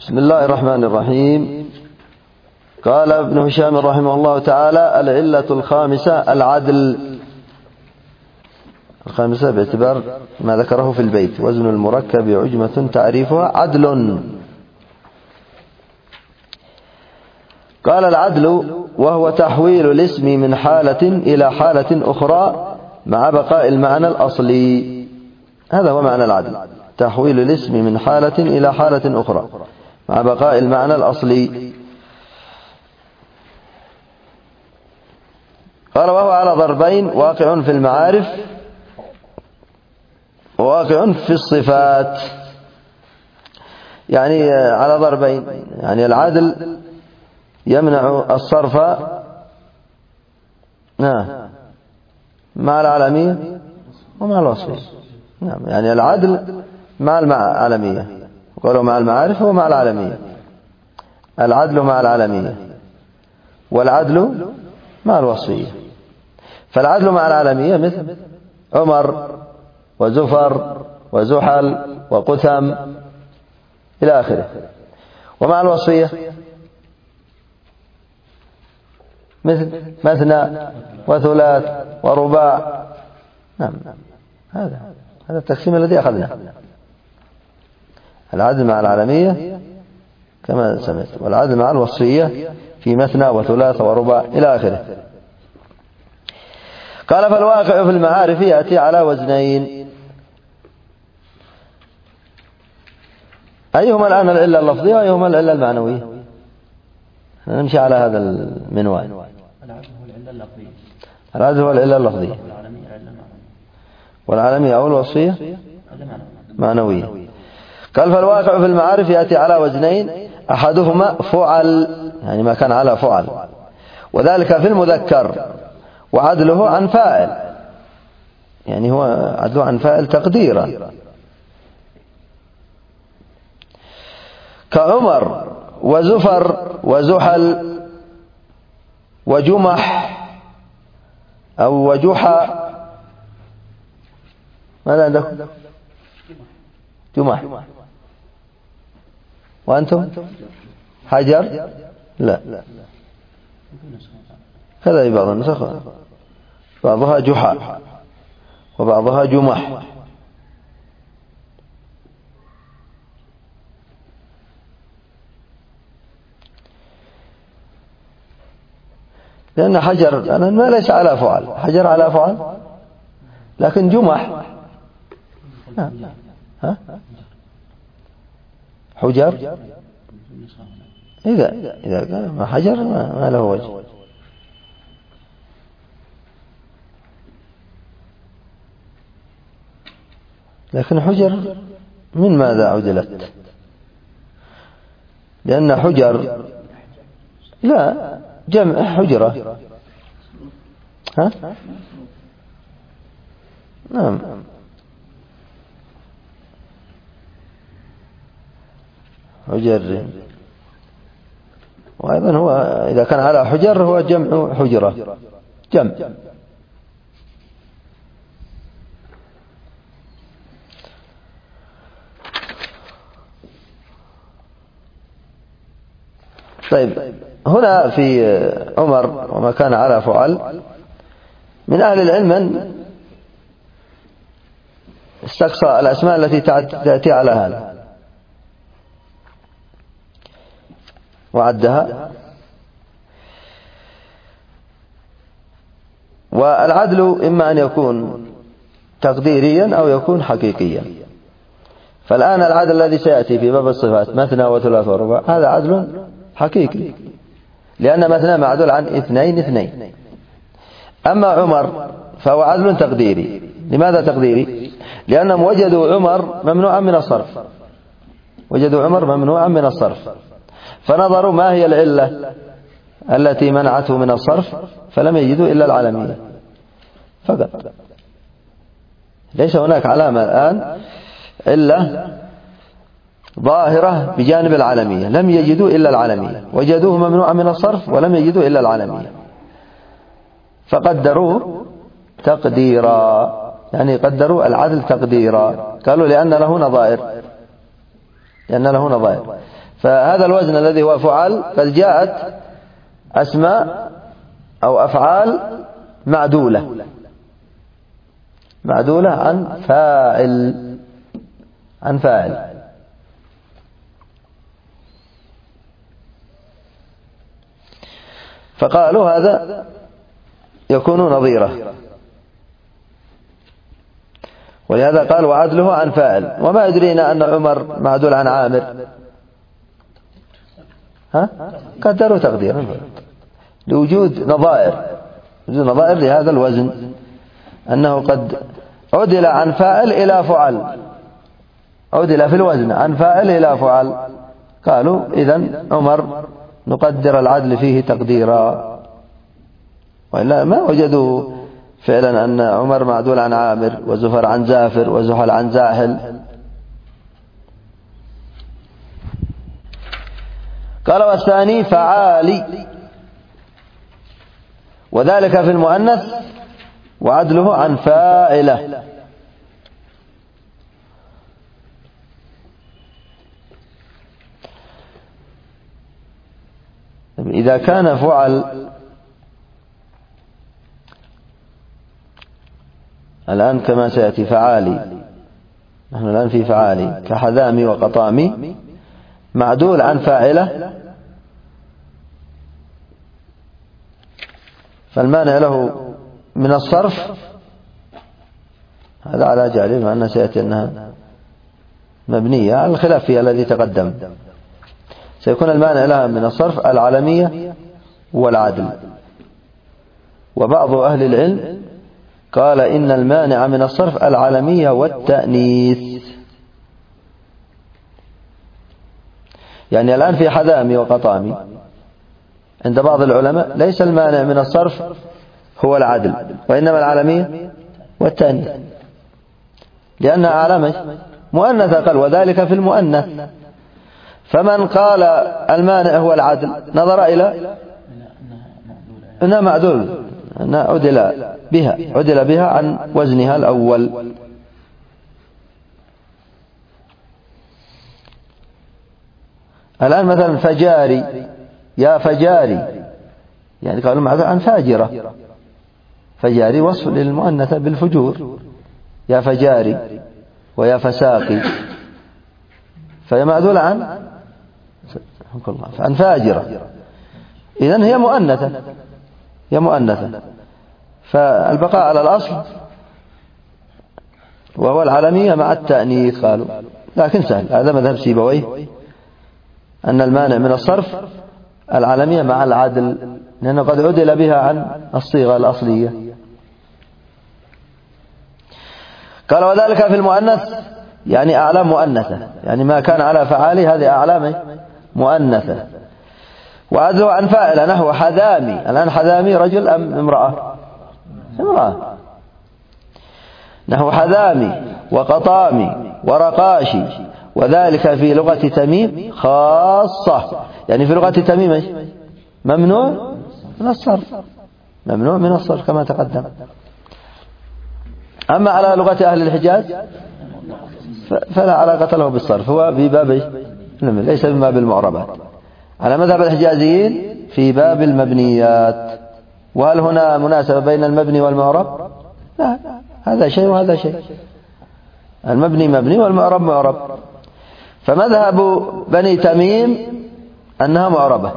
بسم الله الرحمن الرحيم. قال ابن هشام رحمه الله تعالى: العلة الخامسة العدل. الخامسة باعتبار ما ذكره في البيت: وزن المركب عجمة تعريفها عدل. قال: العدل وهو تحويل الاسم من حالة إلى حالة أخرى مع بقاء المعنى الأصلي. هذا هو معنى العدل: تحويل الاسم من حالة إلى حالة أخرى مع بقاء المعنى الأصلي. قال: وهو على ضربين: واقع في المعارف وواقع في الصفات. يعني على ضربين، يعني العدل يمنع الصرف مع العالمية ومع الوصفية. نعم، يعني العدل مع العالمية، وقالوا مع المعارف ومع العالمية. العدل مع العالمية والعدل مع الوصفية. فالعدل مع العالمية مثل عمر وزفر وزحل وقثم إلى آخره. ومع الوصفية مثل مثنى وثلاث ورباع. نعم، هذا التقسيم الذي أخذناه: العدل مع العالمية كما سمعت، والعدل مع الوصفية في مثنى وثلاث ورباع إلى آخره. قال: فالواقع في المعارف يأتي على وزنين. أيهما الآن العلة اللفظية وأيهما العلة المعنوية؟ نمشي على هذا المنوال. العدل هو العلة اللفظية، والعالمية أو الوصفية معنوية. قال: فالواقع في المعارف يأتي على وزنين: أحدهما فعل، يعني ما كان على فعل، وذلك في المذكر، وعدله عن فاعل، يعني هو عدله عن فاعل تقديرا، كعمر وزفر وزحل وجمح أو وجحا. ماذا عندكم؟ جمح. وأنتم؟ حجر؟ لا، هذا بعض النسخ، بعضها جحا وبعضها جمح. لأن حجر أنا ما ليس على فعل، حجر على فعل، لكن جمح حجر. إذا كان ما حجر ما له وجه. لكن حجر من ماذا عدلت؟ لأن حجر لا جمع حجرة. نعم، حجر. وأيضا هو إذا كان على حجر هو جمع حجرة، جمع. طيب، هنا في عمر وما كان على فعل، من أهل العلم من استقصى الأسماء التي تأتي على هذا وعدها. والعدل إما أن يكون تقديريا أو يكون حقيقيا. فالآن العدل الذي سيأتي في باب الصفات مثنى وثلاث ورباع هذا عدل حقيقي، لأن مثنى معدول عن اثنين. أما عمر فهو عدل تقديري. لماذا تقديري؟ لأنهم وجدوا عمر ممنوعا من الصرف، وجدوا عمر ممنوعا من الصرف، فنظروا ما هي العلة التي منعته من الصرف، فلم يجدوا إلا العالمية فقط. ليس هناك علامة الآن علة ظاهرة بجانب العالمية، لم يجدوا إلا العالمية، وجدوه ممنوعا من الصرف ولم يجدوا إلا العالمية، فقدروه تقديرا، يعني قدروا العدل تقديرا. قالوا لأن له نظائر، فهذا الوزن الذي هو فعل قد جاءت أسماء أو أفعال معدولة عن فاعل. فقالوا هذا يكون نظيره، ولهذا قال وعدله عن فاعل. وما يدرينا أن عمر معدول عن عامر؟ قدروا تقديرا لوجود نظائر لهذا الوزن، أنه قد عدل عن فاعل إلى فعل، عدل في الوزن عن فاعل إلى فعل. قالوا إذن عمر نقدر العدل فيه تقديرا، وإلا ما وجدوا فعلا أن عمر معدول عن عامر وزفر عن زافر وزحل عن زاحل. قال والثاني فعالي، وذلك في المؤنث وعدله عن فاعله. إذا كان فعل الآن كما سيأتي فعالي، نحن الآن في فعالي كحذامي وقطامي، معدول عن فاعله، فالمانع له من الصرف هذا على جعله، مع أن سيأتي أنها مبنية على الخلاف فيها الذي تقدم. سيكون المانع لها من الصرف العلمية والعدل. وبعض أهل العلم قال إن المانع من الصرف العلمية والتأنيث. يعني الآن في حذامي وقطامي عند بعض العلماء ليس المانع من الصرف هو العدل، وإنما العلمية والتأنيث، لأنها أعلامة مؤنثة. قال وذلك في المؤنث. فمن قال المانع هو العدل نظر إلى أنها معدول، أنها عدل بها عن وزنها الأول. الآن مثلا فجاري، يا فجاري، يعني قالوا معدول عن فاجرة. فجاري وصف للمؤنثة بالفجور، يا فجاري ويا فساقي، فهي معدولة عن فاجرة. إذن هي مؤنثة، فالبقاء على الأصل وهو العلمية مع التأنيث قالوا. لكن سهل، هذا مذهب سيبويه، أن المانع من الصرف العلمية مع العدل، لأنه قد عدل بها عن الصيغة الأصلية. قال وذلك في المؤنث، يعني أعلام مؤنثة، يعني ما كان على فعاله هذه أعلام مؤنثة. وعدله عن فاعله نحو حذامي. الآن حذامي رجل أم امرأة؟ نحو حذامي وقطامي ورقاشي، وذلك في لغة تميم خاصة. يعني في لغة تميم ممنوع من الصرف كما تقدم. أما على لغة أهل الحجاز فلا علاقة له بالصرف، هو في باب ليس من باب المعربات. على مذهب الحجازيين في باب المبنيات. وهل هنا مناسبة بين المبني والمعرب؟ لا، هذا شيء وهذا شيء. المبني مبني والمعرب معرب. فمذهب بني تميم أنها معربة،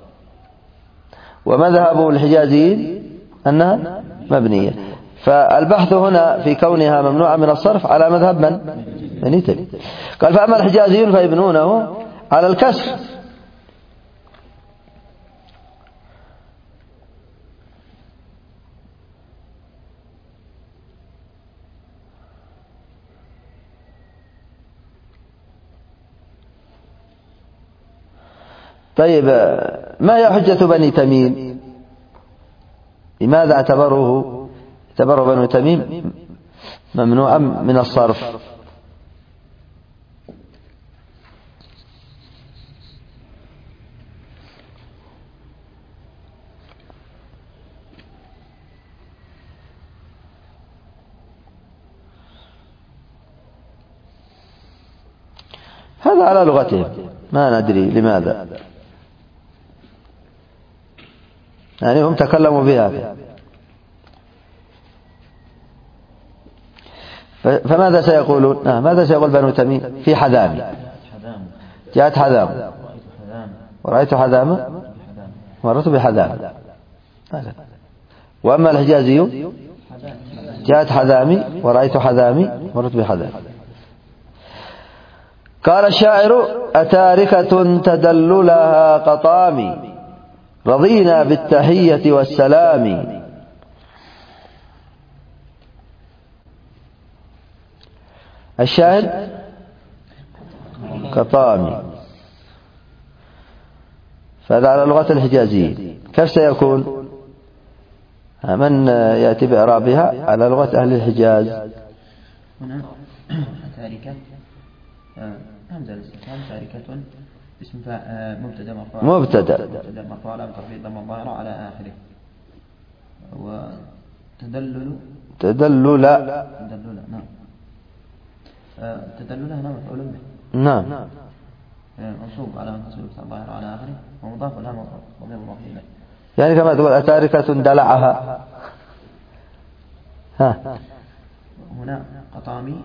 ومذهب الحجازيين أنها مبنية. فالبحث هنا في كونها ممنوعة من الصرف على مذهب من؟ بني تميم. قال فأما الحجازيون فيبنونه على الكسر. طيب، ما هي حجة بني تميم؟ لماذا اعتبره بني تميم ممنوعا من الصرف؟ هذا على لغتهم، ما ندري لماذا، يعني هم تكلموا بها. فماذا سيقولون؟ ماذا سيقول بنو تميم في حذام؟ جاءت حذام ورأيت حذام مررت بحذام. وأما الحجازي جاءت حذامي ورأيت حذامي مررت بحذام. قال الشاعر: أتاركة تدل لها قطامي رضينا بالتحية والسلام. الشاهد قطامي، فهذا على لغة الحجازيين. كيف سيكون؟ من يأتي بإعرابها على لغة أهل الحجاز؟ هنا تاركة همزة الاستفهام، تاركة اسم مبتدا مرفوع على ترفيع ضم الظاهرة على آخره. وتدلل نعم. تدلل هنا مفعول به، نعم، منصوب على منصوب الظاهرة على آخره ومضاف لها ضمير مضاف إليه. يعني كما تقول أتاركة دلعها. هنا قطامي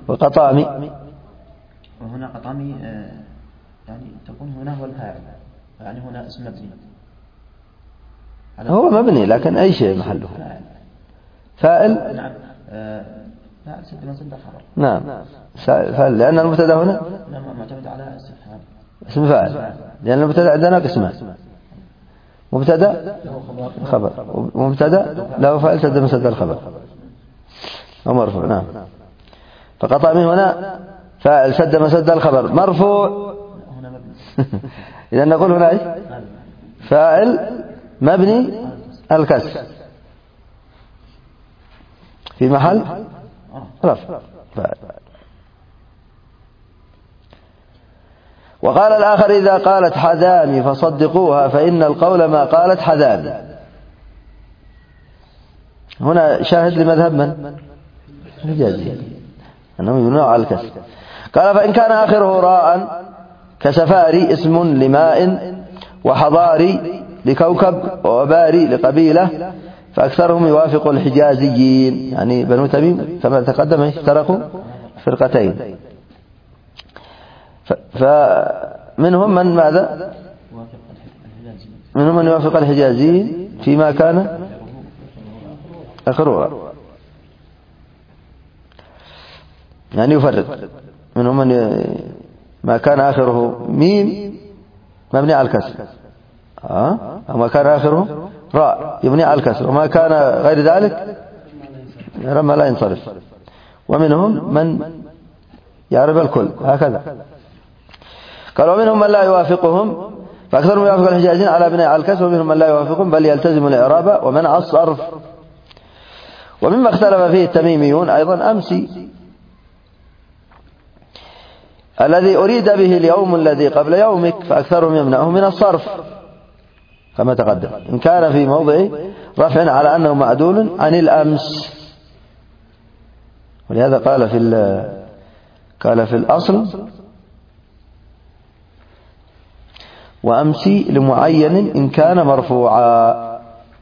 وهنا قطامي، يعني تكون هنا هو الفاعل، يعني هنا اسم مبني. هو مبني لكن أي شيء محله فاعل. نعم، فاعل سد من سد الخبر. نعم، فاعل لأن المبتدا هنا معتمد على استفهام اسم فاعل، لأن المبتدا عندنا قسمان: مبتدا خبر، ومبتدا له فاعل سد من سد الخبر أو مرفوع. نعم، فقطامي هنا فاعل سد من سد الخبر مرفوع. إذا نقول هنا إيش؟ فاعل مبني الكسر في محل رفع. وقال الآخر: إذا قالت حذامي فصدقوها فإن القول ما قالت حذامي. هنا شاهد لمذهب من؟ الحجازي، أنهم يبنون على الكسر. قال: فإن كان آخره راء كسفاري اسم لماء، وحضاري لكوكب، وباري لقبيلة، فأكثرهم يوافق الحجازيين، يعني بنو تميم كما تقدم اشتركوا فرقتين. فمنهم من ماذا؟ منهم من يوافق الحجازيين فيما كان آخره، يعني يفرق. منهم من ما كان آخره ميم مبني على الكسر، وما كان آخره راء يبني على الكسر، وما كان غير ذلك رمى لا ينصرف. ومنهم من يعرف الكل هكذا. قال: ومنهم من لا يوافقهم، فأكثرهم يوافق الحجازين على بناء على الكسر، ومنهم من لا يوافقهم بل يلتزم الإعراب ومنع الصرف. ومما اختلف فيه التميميون أيضا أمسي، الذي أريد به اليوم الذي قبل يومك، فأكثرهم يمنعه من الصرف كما تقدم إن كان في موضع رفع على أنه معدول عن الأمس. ولهذا قال في الأصل: وأمسي لمعين إن كان مرفوعا.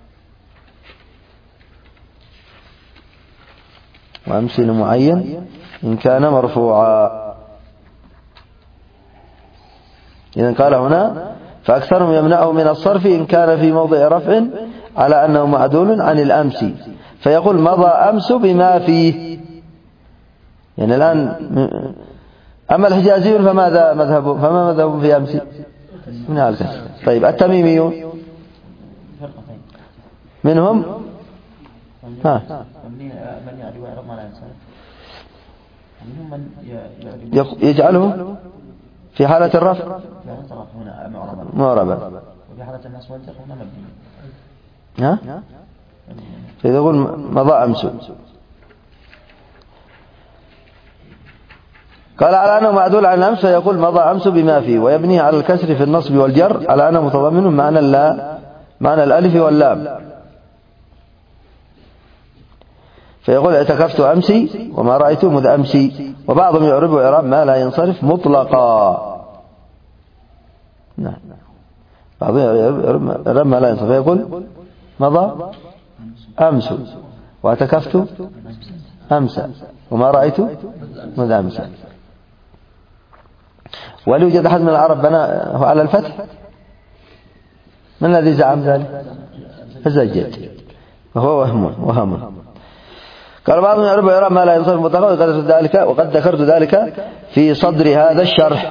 وأمسي لمعين إن كان مرفوعا. إذن قال هنا: فأكثرهم يمنعه من الصرف إن كان في موضع رفع على أنه معدول عن الأمس، فيقول مضى أمس بما فيه. يعني الآن أما الحجازيون فما مذهبهم في أمس؟ من الكسر. طيب التميميون منهم يجعله في حالة الرفع معربا، وفي حالة النصب والجر هنا مبني. فإذا يقول مضى أمس، قال على أنه معدول عن الأمس، فيقول مضى أمس بما فيه، ويبنيه على الكسر في النصب والجر على أنه متضمن معنى الألف واللام. فيقول اعتكفت أمسي وما رأيت مذ أمسي. وبعضهم يعرب إعراب ما لا ينصرف مطلقا. نعم. بعضهم رمى لا ينصرف فيقول مضى أمس واعتكفت أمس وما رأيت منذ أمس. ولا يوجد أحد من العرب بناه على الفتح؟ من الذي زعم ذلك؟ الزجاج، وهو وهم. قال بعضهم يرى ما لا ينصرف مطلقا، وقد ذكرت ذلك في صدر هذا الشرح.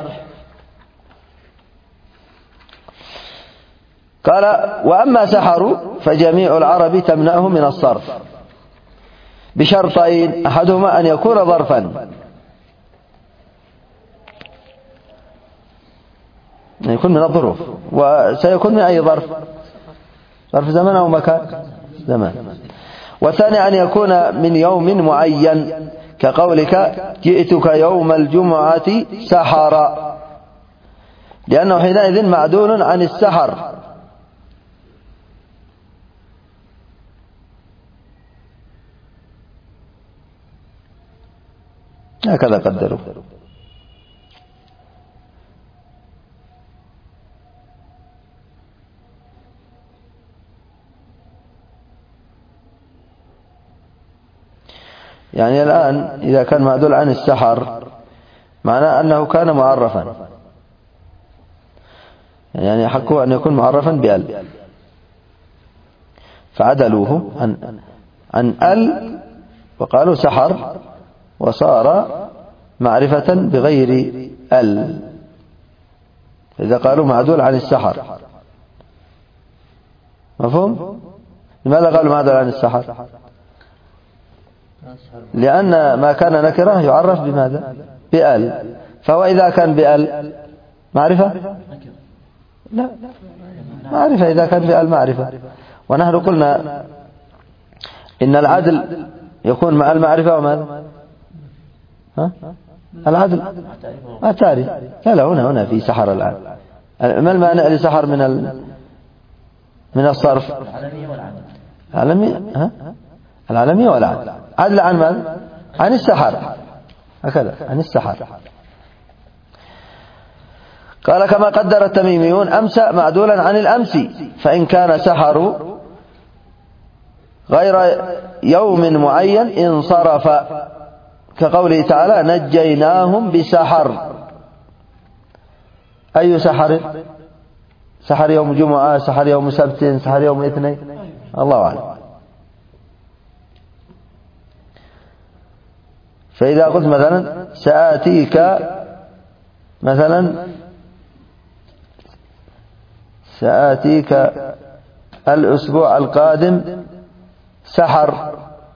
قال وأما سحروا فجميع العرب تمنعه من الصرف بشرطين، أحدهما أن يكون ظرفا، يكون من الظروف، وسيكون من أي ظرف؟ ظرف زمان أو مكان؟ زمان. والثاني أن يكون من يوم معين، كقولك جئتك يوم الجمعة سحرا، لأنه حينئذ معدول عن السحر. هكذا قدروا. يعني الآن إذا كان معدول عن السحر معناه أنه كان معرفا، يعني حقه أن يكون معرفا بأل، فعدلوه عن أل وقالوا سحر، وصار معرفة بغير أل، إذا قالوا معدول عن السحر. مفهوم؟ لماذا قالوا معدول عن السحر؟ لأن ما كان نكرة يعرف بماذا؟ بأل، فهو إذا كان بأل معرفة؟ لا، معرفة إذا كان بأل معرفة. ونحن قلنا إن العدل يكون مع المعرفة وماذا؟ العدل التاري. لا هنا في سحر الآن. ما المانع لسحر من الصرف؟ العالمية والعدل. عدل عن ماذا؟ عن السحر، هكذا عن السحر. قال كما قدر التميميون أمس معدولا عن الأمس، فإن كان سحر غير يوم معين انصرف، كقوله تعالى نجيناهم بسحر. أي سحر؟ سحر يوم جمعة، سحر يوم سبت، سحر يوم اثنين، الله أعلم. فإذا قلت مثلا سآتيك الأسبوع القادم سحر،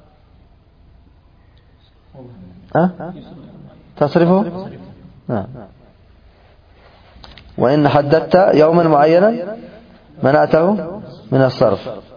تصرفه؟ نعم. وإن حددت يوما معينا منعته من الصرف.